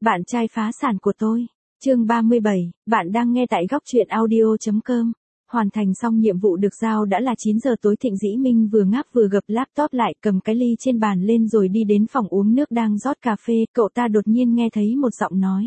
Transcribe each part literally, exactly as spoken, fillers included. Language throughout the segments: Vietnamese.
Bạn trai phá sản của tôi. Chương ba mươi bảy, bạn đang nghe tại góc truyện audio chấm com. Hoàn thành xong nhiệm vụ được giao đã là chín giờ tối. Thịnh Dĩ Minh vừa ngáp vừa gập laptop lại, cầm cái ly trên bàn lên rồi đi đến phòng uống nước đang rót cà phê. Cậu ta đột nhiên nghe thấy một giọng nói.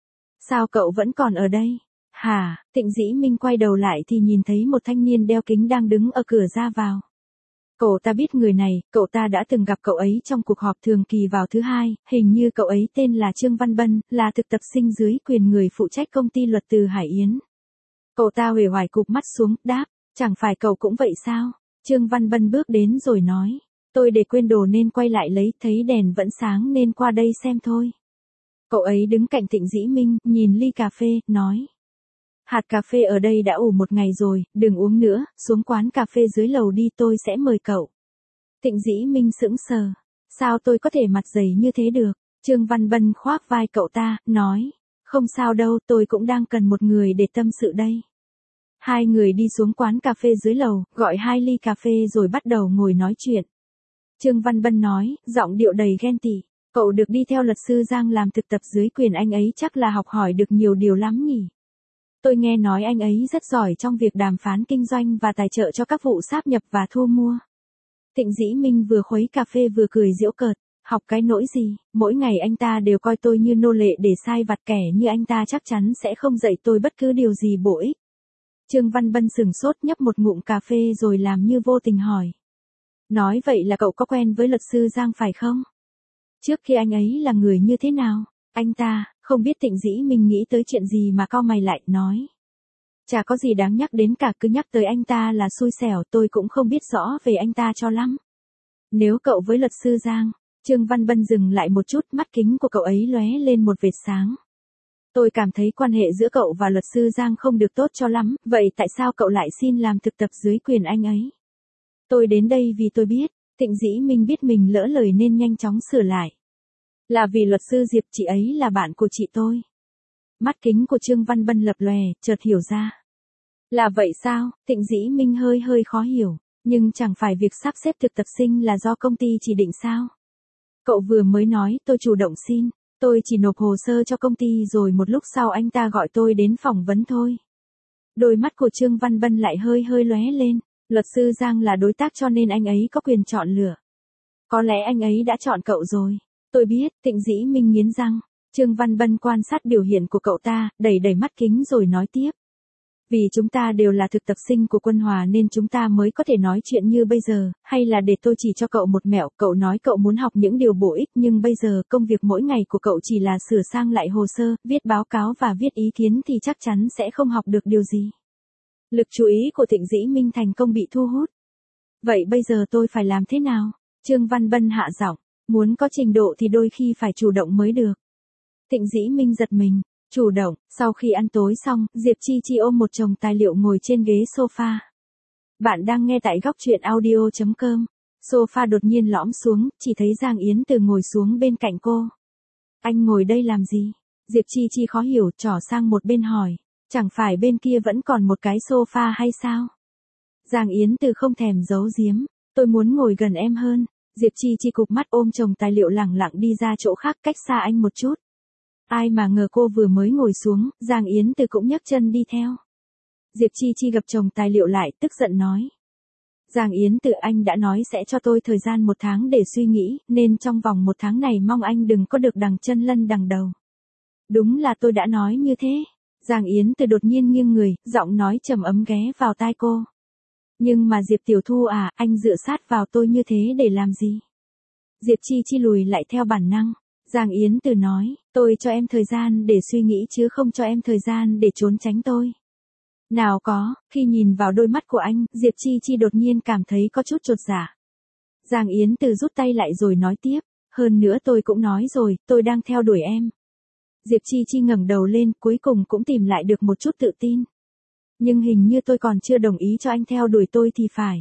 Sao cậu vẫn còn ở đây? Hả? Thịnh Dĩ Minh quay đầu lại thì nhìn thấy một thanh niên đeo kính đang đứng ở cửa ra vào. Cậu ta biết người này, cậu ta đã từng gặp cậu ấy trong cuộc họp thường kỳ vào thứ hai, hình như cậu ấy tên là Trương Văn Bân, là thực tập sinh dưới quyền người phụ trách công ty luật từ Hải Yến. Cậu ta uể oải cụp mắt xuống, đáp, chẳng phải cậu cũng vậy sao? Trương Văn Bân bước đến rồi nói, tôi để quên đồ nên quay lại lấy, thấy đèn vẫn sáng nên qua đây xem thôi. Cậu ấy đứng cạnh Thịnh Dĩ Minh, nhìn ly cà phê, nói. Hạt cà phê ở đây đã ủ một ngày rồi, đừng uống nữa, xuống quán cà phê dưới lầu đi, tôi sẽ mời cậu. Thịnh Dĩ Minh sững sờ. Sao tôi có thể mặt dày như thế được? Trương Văn Bân khoác vai cậu ta, nói. Không sao đâu, tôi cũng đang cần một người để tâm sự đây. Hai người đi xuống quán cà phê dưới lầu, gọi hai ly cà phê rồi bắt đầu ngồi nói chuyện. Trương Văn Bân nói, giọng điệu đầy ghen tị. Cậu được đi theo luật sư Giang làm thực tập dưới quyền anh ấy chắc là học hỏi được nhiều điều lắm nhỉ? Tôi nghe nói anh ấy rất giỏi trong việc đàm phán kinh doanh và tài trợ cho các vụ sáp nhập và thu mua. Thịnh Dĩ Minh vừa khuấy cà phê vừa cười giễu cợt, học cái nỗi gì, mỗi ngày anh ta đều coi tôi như nô lệ để sai vặt, kẻ như anh ta chắc chắn sẽ không dạy tôi bất cứ điều gì bổ ích. Trương Văn Bân sừng sốt nhấp một ngụm cà phê rồi làm như vô tình hỏi. Nói vậy là cậu có quen với luật sư Giang phải không? Trước khi anh ấy là người như thế nào? Anh ta, không biết. Thịnh Dĩ Minh nghĩ tới chuyện gì mà cau mày lại, nói. Chả có gì đáng nhắc đến cả, cứ nhắc tới anh ta là xui xẻo, tôi cũng không biết rõ về anh ta cho lắm. Nếu cậu với luật sư Giang, Trương Văn Bân dừng lại một chút, mắt kính của cậu ấy lóe lên một vệt sáng. Tôi cảm thấy quan hệ giữa cậu và luật sư Giang không được tốt cho lắm, vậy tại sao cậu lại xin làm thực tập dưới quyền anh ấy? Tôi đến đây vì tôi biết. Thịnh Dĩ Minh biết mình lỡ lời nên nhanh chóng sửa lại. Là vì luật sư Diệp, chị ấy là bạn của chị tôi. Mắt kính của Trương Văn Bân lập lòe, chợt hiểu ra. Là vậy sao? Thịnh Dĩ Minh hơi hơi khó hiểu, nhưng chẳng phải việc sắp xếp thực tập sinh là do công ty chỉ định sao? Cậu vừa mới nói tôi chủ động xin, tôi chỉ nộp hồ sơ cho công ty rồi một lúc sau anh ta gọi tôi đến phỏng vấn thôi. Đôi mắt của Trương Văn Bân lại hơi hơi lóe lên, luật sư Giang là đối tác cho nên anh ấy có quyền chọn lựa. Có lẽ anh ấy đã chọn cậu rồi. Tôi biết. Thịnh Dĩ Minh nghiến răng. Trương Văn Bân quan sát biểu hiện của cậu ta, đẩy đẩy mắt kính rồi nói tiếp. Vì chúng ta đều là thực tập sinh của Quân Hòa nên chúng ta mới có thể nói chuyện như bây giờ, hay là để tôi chỉ cho cậu một mẹo, cậu nói cậu muốn học những điều bổ ích nhưng bây giờ công việc mỗi ngày của cậu chỉ là sửa sang lại hồ sơ, viết báo cáo và viết ý kiến thì chắc chắn sẽ không học được điều gì. Lực chú ý của Thịnh Dĩ Minh thành công bị thu hút. Vậy bây giờ tôi phải làm thế nào? Trương Văn Bân hạ giọng. Muốn có trình độ thì đôi khi phải chủ động mới được. Thịnh Dĩ Minh giật mình. Chủ động. Sau khi ăn tối xong, Diệp Chi Chi ôm một chồng tài liệu ngồi trên ghế sofa. Bạn đang nghe tại góc truyện audio chấm com. Sofa đột nhiên lõm xuống, chỉ thấy Giang Yến Từ ngồi xuống bên cạnh cô. Anh ngồi đây làm gì? Diệp Chi Chi khó hiểu, trỏ sang một bên hỏi. Chẳng phải bên kia vẫn còn một cái sofa hay sao? Giang Yến Từ không thèm giấu giếm. Tôi muốn ngồi gần em hơn. Diệp Chi Chi cụp mắt ôm chồng tài liệu lẳng lặng đi ra chỗ khác cách xa anh một chút. Ai mà ngờ cô vừa mới ngồi xuống, Giang Yến Từ cũng nhấc chân đi theo. Diệp Chi Chi gập chồng tài liệu lại, tức giận nói. Giang Yến Từ, anh đã nói sẽ cho tôi thời gian một tháng để suy nghĩ, nên trong vòng một tháng này mong anh đừng có được đằng chân lân đằng đầu. Đúng là tôi đã nói như thế. Giang Yến Từ đột nhiên nghiêng người, giọng nói trầm ấm ghé vào tai cô. Nhưng mà Diệp Tiểu Thu à, anh dựa sát vào tôi như thế để làm gì? Diệp Chi Chi lùi lại theo bản năng. Giang Yến Từ nói, tôi cho em thời gian để suy nghĩ chứ không cho em thời gian để trốn tránh tôi. Nào có, khi nhìn vào đôi mắt của anh, Diệp Chi Chi đột nhiên cảm thấy có chút chột dạ. Giang Yến Từ rút tay lại rồi nói tiếp, hơn nữa tôi cũng nói rồi, tôi đang theo đuổi em. Diệp Chi Chi ngẩng đầu lên, cuối cùng cũng tìm lại được một chút tự tin. Nhưng hình như tôi còn chưa đồng ý cho anh theo đuổi tôi thì phải.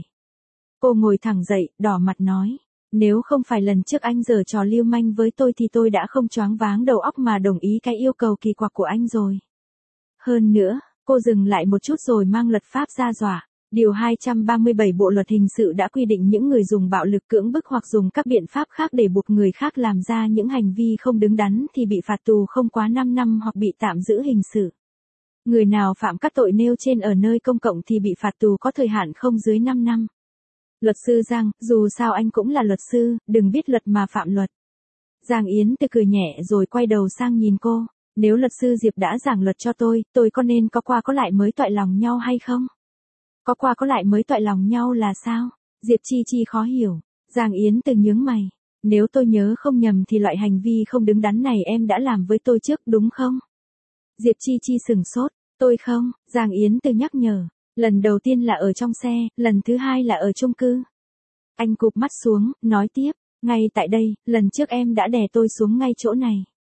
Cô ngồi thẳng dậy, đỏ mặt nói. Nếu không phải lần trước anh giở trò lưu manh với tôi thì tôi đã không choáng váng đầu óc mà đồng ý cái yêu cầu kỳ quặc của anh rồi. Hơn nữa, cô dừng lại một chút rồi mang luật pháp ra dọa. Điều hai trăm ba mươi bảy Bộ luật hình sự đã quy định những người dùng bạo lực cưỡng bức hoặc dùng các biện pháp khác để buộc người khác làm ra những hành vi không đứng đắn thì bị phạt tù không quá năm năm hoặc bị tạm giữ hình sự. Người nào phạm các tội nêu trên ở nơi công cộng thì bị phạt tù có thời hạn không dưới năm năm. Luật sư Giang, dù sao anh cũng là luật sư, đừng biết luật mà phạm luật. Giang Yến Từ cười nhẹ rồi quay đầu sang nhìn cô. Nếu luật sư Diệp đã giảng luật cho tôi, tôi có nên có qua có lại mới toại lòng nhau hay không? Có qua có lại mới toại lòng nhau là sao? Diệp Chi Chi khó hiểu. Giang Yến Từ nhướng mày. Nếu tôi nhớ không nhầm thì loại hành vi không đứng đắn này em đã làm với tôi trước đúng không? Diệp Chi Chi sừng sốt. Tôi không, Giang Yến Từ nhắc nhở. Lần đầu tiên là ở trong xe, lần thứ hai là ở chung cư. Anh cụp mắt xuống, nói tiếp. Ngay tại đây, lần trước em đã đè tôi xuống ngay chỗ này.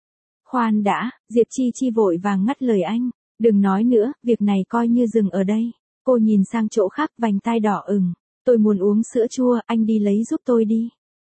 Khoan đã, Diệp Chi Chi vội vàng ngắt lời anh. Đừng nói nữa, việc này coi như dừng ở đây. Cô nhìn sang chỗ khác, vành tai đỏ ửng. Tôi muốn uống sữa chua, anh đi lấy giúp tôi đi.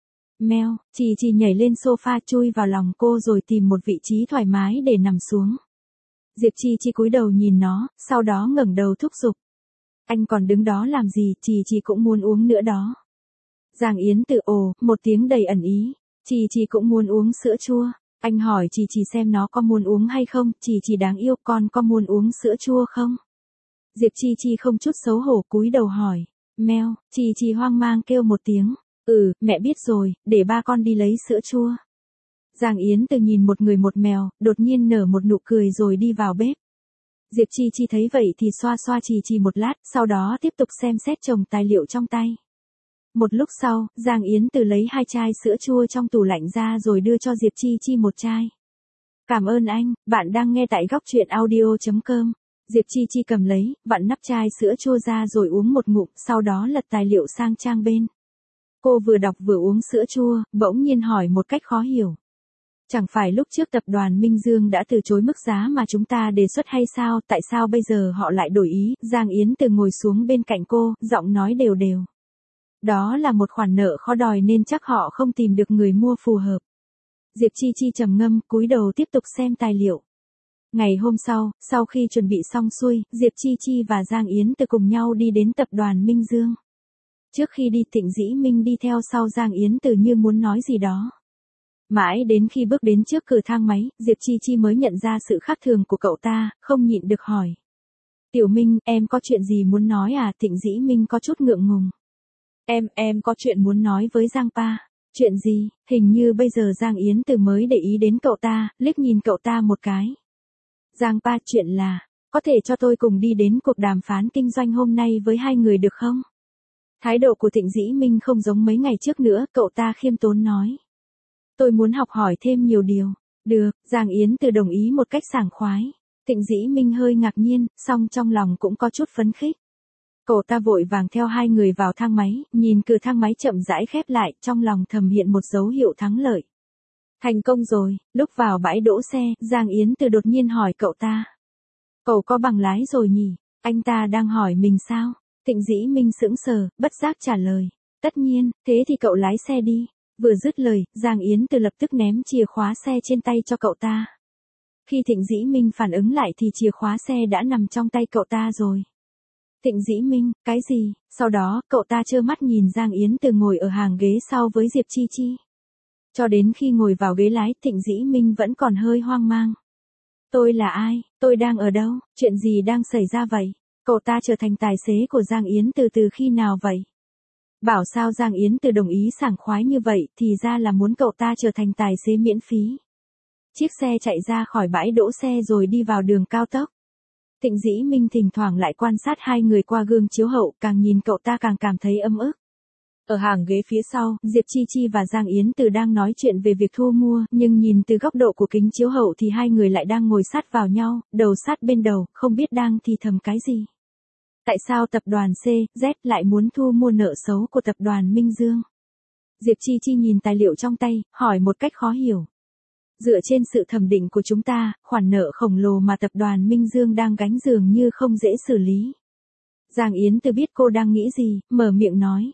Meo, Chi Chi nhảy lên sofa chui vào lòng cô rồi tìm một vị trí thoải mái để nằm xuống. Diệp Chi Chi cúi đầu nhìn nó, sau đó ngẩng đầu thúc giục. Anh còn đứng đó làm gì, Chi Chi cũng muốn uống nữa đó. Giang Yến Từ ồ, một tiếng đầy ẩn ý. Chi Chi cũng muốn uống sữa chua. Anh hỏi Chi Chi xem nó có muốn uống hay không, Chi Chi đáng yêu, con có muốn uống sữa chua không? Diệp Chi Chi không chút xấu hổ cúi đầu hỏi. Meo, Chi Chi hoang mang kêu một tiếng. Ừ, mẹ biết rồi, để ba con đi lấy sữa chua. Giang Yến Từ nhìn một người một mèo, đột nhiên nở một nụ cười rồi đi vào bếp. Diệp Chi Chi thấy vậy thì xoa xoa Chi Chi một lát, sau đó tiếp tục xem xét chồng tài liệu trong tay. Một lúc sau, Giang Yến Từ lấy hai chai sữa chua trong tủ lạnh ra rồi đưa cho Diệp Chi Chi một chai. Cảm ơn anh, bạn đang nghe tại góc truyện audio chấm com. Diệp Chi Chi cầm lấy, vặn nắp chai sữa chua ra rồi uống một ngụm, sau đó lật tài liệu sang trang bên. Cô vừa đọc vừa uống sữa chua, bỗng nhiên hỏi một cách khó hiểu. Chẳng phải lúc trước tập đoàn Minh Dương đã từ chối mức giá mà chúng ta đề xuất hay sao, tại sao bây giờ họ lại đổi ý? Giang Yến Từ ngồi xuống bên cạnh cô, giọng nói đều đều. Đó là một khoản nợ khó đòi nên chắc họ không tìm được người mua phù hợp. Diệp Chi Chi trầm ngâm, cúi đầu tiếp tục xem tài liệu. Ngày hôm sau, sau khi chuẩn bị xong xuôi, Diệp Chi Chi và Giang Yến Từ cùng nhau đi đến tập đoàn Minh Dương. Trước khi đi, Thịnh Dĩ Minh đi theo sau Giang Yến Từ như muốn nói gì đó. Mãi đến khi bước đến trước cửa thang máy, Diệp Chi Chi mới nhận ra sự khác thường của cậu ta, không nhịn được hỏi. Tiểu Minh, em có chuyện gì muốn nói à? Thịnh Dĩ Minh có chút ngượng ngùng. Em, em có chuyện muốn nói với Giang Pa. Chuyện gì? Hình như bây giờ Giang Yến Từ mới để ý đến cậu ta, liếc nhìn cậu ta một cái. Giang Pa, chuyện là, có thể cho tôi cùng đi đến cuộc đàm phán kinh doanh hôm nay với hai người được không? Thái độ của Thịnh Dĩ Minh không giống mấy ngày trước nữa, cậu ta khiêm tốn nói. Tôi muốn học hỏi thêm nhiều điều. Được, Giang Yến Từ đồng ý một cách sảng khoái. Thịnh Dĩ Minh hơi ngạc nhiên, song trong lòng cũng có chút phấn khích. Cậu ta vội vàng theo hai người vào thang máy, nhìn cửa thang máy chậm rãi khép lại, trong lòng thầm hiện một dấu hiệu thắng lợi. Thành công rồi, lúc vào bãi đỗ xe, Giang Yến Từ đột nhiên hỏi cậu ta. Cậu có bằng lái rồi nhỉ? Anh ta đang hỏi mình sao? Thịnh Dĩ Minh sững sờ, bất giác trả lời. Tất nhiên, thế thì cậu lái xe đi. Vừa dứt lời, Giang Yến Từ lập tức ném chìa khóa xe trên tay cho cậu ta. Khi Thịnh Dĩ Minh phản ứng lại thì chìa khóa xe đã nằm trong tay cậu ta rồi. Thịnh Dĩ Minh, cái gì? Sau đó, cậu ta trơ mắt nhìn Giang Yến Từ ngồi ở hàng ghế sau với Diệp Chi Chi. Cho đến khi ngồi vào ghế lái, Thịnh Dĩ Minh vẫn còn hơi hoang mang. Tôi là ai? Tôi đang ở đâu? Chuyện gì đang xảy ra vậy? Cậu ta trở thành tài xế của Giang Yến Từ từ khi nào vậy? Bảo sao Giang Yến Từ đồng ý sảng khoái như vậy thì ra là muốn cậu ta trở thành tài xế miễn phí. Chiếc xe chạy ra khỏi bãi đỗ xe rồi đi vào đường cao tốc. Thịnh Dĩ Minh thỉnh thoảng lại quan sát hai người qua gương chiếu hậu, càng nhìn cậu ta càng cảm thấy ấm ức. Ở hàng ghế phía sau, Diệp Chi Chi và Giang Yến Từ đang nói chuyện về việc thu mua, nhưng nhìn từ góc độ của kính chiếu hậu thì hai người lại đang ngồi sát vào nhau, đầu sát bên đầu, không biết đang thì thầm cái gì. Tại sao tập đoàn C, Z lại muốn thu mua nợ xấu của tập đoàn Minh Dương? Diệp Chi Chi nhìn tài liệu trong tay, hỏi một cách khó hiểu. Dựa trên sự thẩm định của chúng ta, khoản nợ khổng lồ mà tập đoàn Minh Dương đang gánh dường như không dễ xử lý. Giang Yến Từ biết cô đang nghĩ gì, mở miệng nói.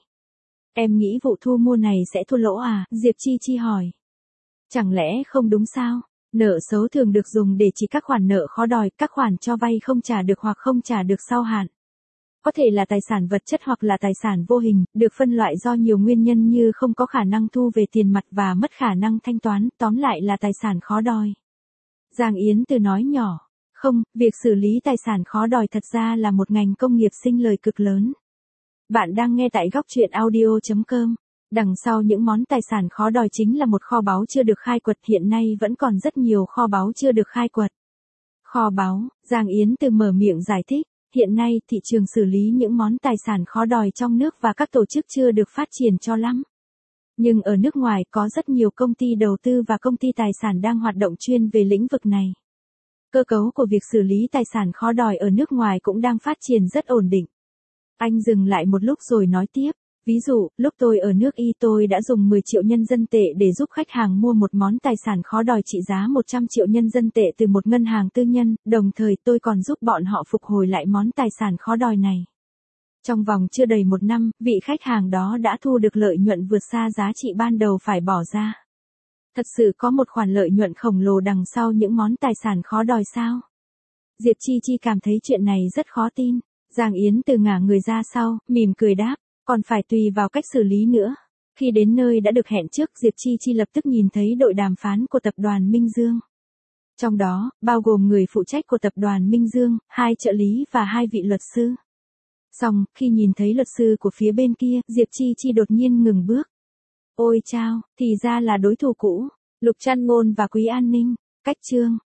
Em nghĩ vụ thu mua này sẽ thua lỗ à? Diệp Chi Chi hỏi. Chẳng lẽ không đúng sao? Nợ xấu thường được dùng để chỉ các khoản nợ khó đòi, các khoản cho vay không trả được hoặc không trả được sau hạn. Có thể là tài sản vật chất hoặc là tài sản vô hình, được phân loại do nhiều nguyên nhân như không có khả năng thu về tiền mặt và mất khả năng thanh toán, tóm lại là tài sản khó đòi. Giang Yến Từ nói nhỏ, không, việc xử lý tài sản khó đòi thật ra là một ngành công nghiệp sinh lời cực lớn. Bạn đang nghe tại góc truyện audio chấm com. Đằng sau những món tài sản khó đòi chính là một kho báu chưa được khai quật, hiện nay vẫn còn rất nhiều kho báu chưa được khai quật. Kho báu, Giang Yến Từ mở miệng giải thích, hiện nay thị trường xử lý những món tài sản khó đòi trong nước và các tổ chức chưa được phát triển cho lắm. Nhưng ở nước ngoài có rất nhiều công ty đầu tư và công ty tài sản đang hoạt động chuyên về lĩnh vực này. Cơ cấu của việc xử lý tài sản khó đòi ở nước ngoài cũng đang phát triển rất ổn định. Anh dừng lại một lúc rồi nói tiếp. Ví dụ, lúc tôi ở nước Y tôi đã dùng mười triệu nhân dân tệ để giúp khách hàng mua một món tài sản khó đòi trị giá một trăm triệu nhân dân tệ từ một ngân hàng tư nhân, đồng thời tôi còn giúp bọn họ phục hồi lại món tài sản khó đòi này. Trong vòng chưa đầy một năm, vị khách hàng đó đã thu được lợi nhuận vượt xa giá trị ban đầu phải bỏ ra. Thật sự có một khoản lợi nhuận khổng lồ đằng sau những món tài sản khó đòi sao? Diệp Chi Chi cảm thấy chuyện này rất khó tin. Giang Yến Từ ngả người ra sau, mỉm cười đáp. Còn phải tùy vào cách xử lý nữa. Khi đến nơi đã được hẹn trước, Diệp Chi Chi lập tức nhìn thấy đội đàm phán của tập đoàn Minh Dương. Trong đó, bao gồm người phụ trách của tập đoàn Minh Dương, hai trợ lý và hai vị luật sư. Xong, khi nhìn thấy luật sư của phía bên kia, Diệp Chi Chi đột nhiên ngừng bước. Ôi chao, thì ra là đối thủ cũ, Lục Trăn Ngôn và Quý An Ninh. Cách chương